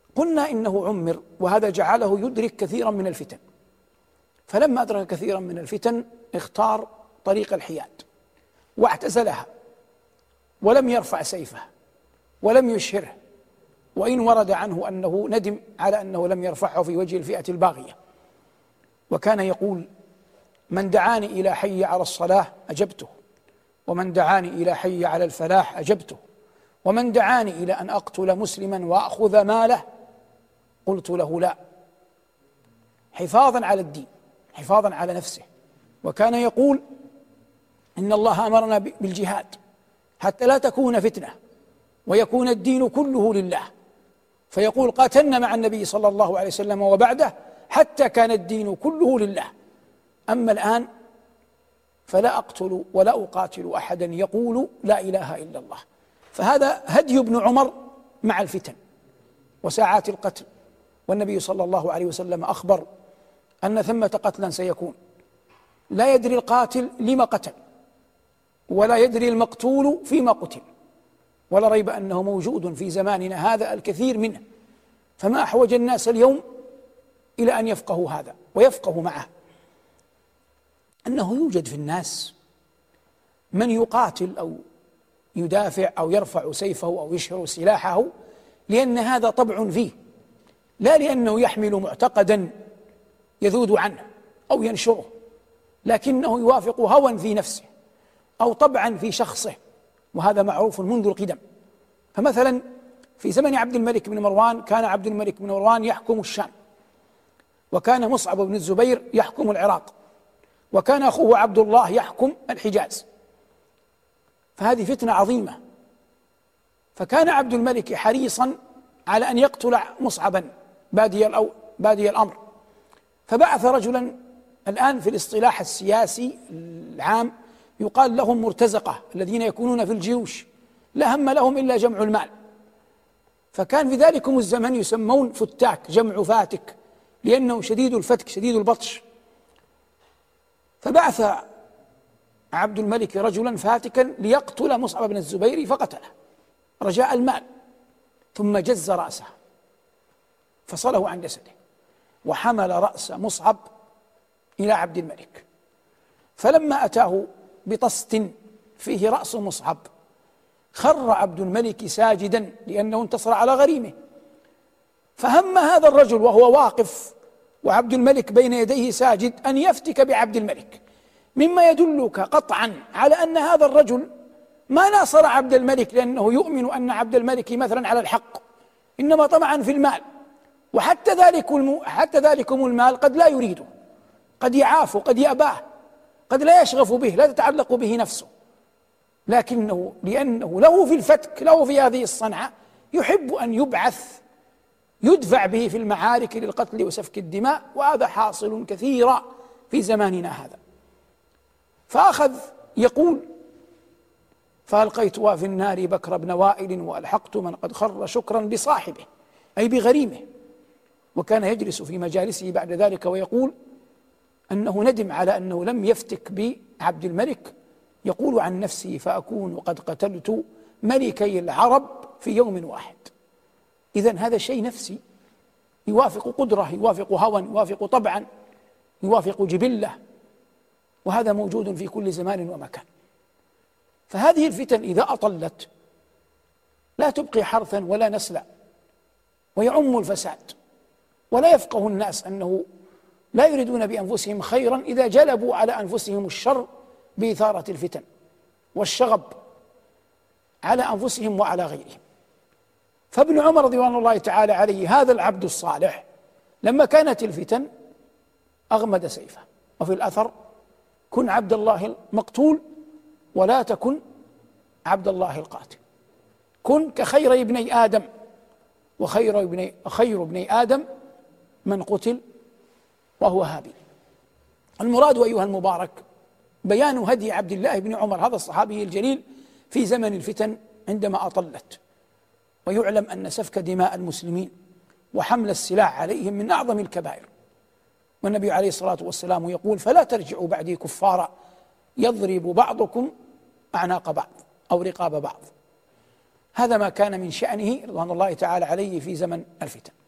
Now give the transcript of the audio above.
قلنا إنه عمر، وهذا جعله يدرك كثيرا من الفتن، فلما أدرك كثيرا من الفتن اختار طريق الحياد واعتزلها ولم يرفع سيفه ولم يشهره، وإن ورد عنه أنه ندم على أنه لم يرفعه في وجه الفئة الباغية، وكان يقول: من دعاني إلى حي على الصلاة أجبته، ومن دعاني إلى حي على الفلاح أجبته، ومن دعاني إلى أن أقتل مسلما وأخذ ماله قلت له لا، حفاظا على الدين، حفاظا على نفسه. وكان يقول: إن الله أمرنا بالجهاد حتى لا تكون فتنة ويكون الدين كله لله، فيقول: قاتلنا مع النبي صلى الله عليه وسلم وبعده حتى كان الدين كله لله. أما الآن فلا أقتل ولا أقاتل أحدا يقول لا إله إلا الله. فهذا هدي ابن عمر مع الفتن وساعات القتل، والنبي صلى الله عليه وسلم أخبر أن ثمة قتلا سيكون لا يدري القاتل لما قتل ولا يدري المقتول فيما قتل، ولا ريب أنه موجود في زماننا هذا الكثير منه. فما أحوج الناس اليوم إلى أن يفقهوا هذا ويفقهوا معه أنه يوجد في الناس من يقاتل أو يدافع أو يرفع سيفه أو يشهر سلاحه لأن هذا طبع فيه، لا لأنه يحمل معتقدا يذود عنه أو ينشره، لكنه يوافق هوى في نفسه أو طبعا في شخصه، وهذا معروف منذ القدم. فمثلا في زمن عبد الملك بن مروان كان عبد الملك بن مروان يحكم الشام، وكان مصعب بن الزبير يحكم العراق، وكان أخوه عبد الله يحكم الحجاز، فهذه فتنة عظيمة. فكان عبد الملك حريصا على أن يقتل مصعبا بادي الأمر، فبعث رجلا الآن في الاصطلاح السياسي العام يقال لهم مرتزقة، الذين يكونون في الجيوش لا هم لهم إلا جمع المال، فكان في ذلكم الزمن يسمون فتاك، جمع فاتك، لأنه شديد الفتك شديد البطش. فبعث عبد الملك رجلا فاتكا ليقتل مصعب بن الزبير فقتله رجاء المال، ثم جز رأسه فصله عن جسده وحمل رأس مصعب إلى عبد الملك، فلما أتاه بطست فيه رأس مصعب خر عبد الملك ساجدا لأنه انتصر على غريمه. فهم هذا الرجل وهو واقف وعبد الملك بين يديه ساجد أن يفتك بعبد الملك، مما يدلك قطعا على أن هذا الرجل ما ناصر عبد الملك لأنه يؤمن أن عبد الملك مثلا على الحق، إنما طمعا في المال، وحتى ذلكم المال قد لا يريده، قد يعاف، قد يأباه، قد لا يشغف به، لا تتعلق به نفسه، لكنه لأنه له في الفتك، له في هذه الصنعة، يحب أن يدفع به في المعارك للقتل وسفك الدماء، وهذا حاصل كثيرا في زماننا هذا. فأخذ يقول: فألقيتها في النار بكر بن وائل وألحقت من قد خر شكرا لصاحبه، أي بغريمه. وكان يجلس في مجالسه بعد ذلك ويقول أنه ندم على أنه لم يفتك بعبد الملك، يقول عن نفسه: فأكون قد قتلت ملكي العرب في يوم واحد. إذن هذا شيء نفسي يوافق قدرة، يوافق هوى، يوافق طبعا، يوافق جبلة، وهذا موجود في كل زمان ومكان. فهذه الفتن إذا أطلت لا تبقي حرثا ولا نسلا، ويعم الفساد، ولا يفقه الناس أنه لا يريدون بأنفسهم خيرا إذا جلبوا على أنفسهم الشر بإثارة الفتن والشغب على أنفسهم وعلى غيرهم. فابن عمر رضوان الله تعالى عليه هذا العبد الصالح لما كانت الفتن أغمد سيفه. وفي الأثر: كن عبد الله المقتول ولا تكن عبد الله القاتل، كن كخير ابني آدم، وخير ابني آدم من قتل وهو هابيل. المراد أيها المبارك بيان هدي عبد الله بن عمر هذا الصحابي الجليل في زمن الفتن عندما أطلت. ويعلم أن سفك دماء المسلمين وحمل السلاح عليهم من أعظم الكبائر، والنبي عليه الصلاة والسلام يقول: فلا ترجعوا بعدي كفارا يضرب بعضكم أعناق بعض أو رقاب بعض. هذا ما كان من شأنه رضوان الله تعالى عليه في زمن الفتن.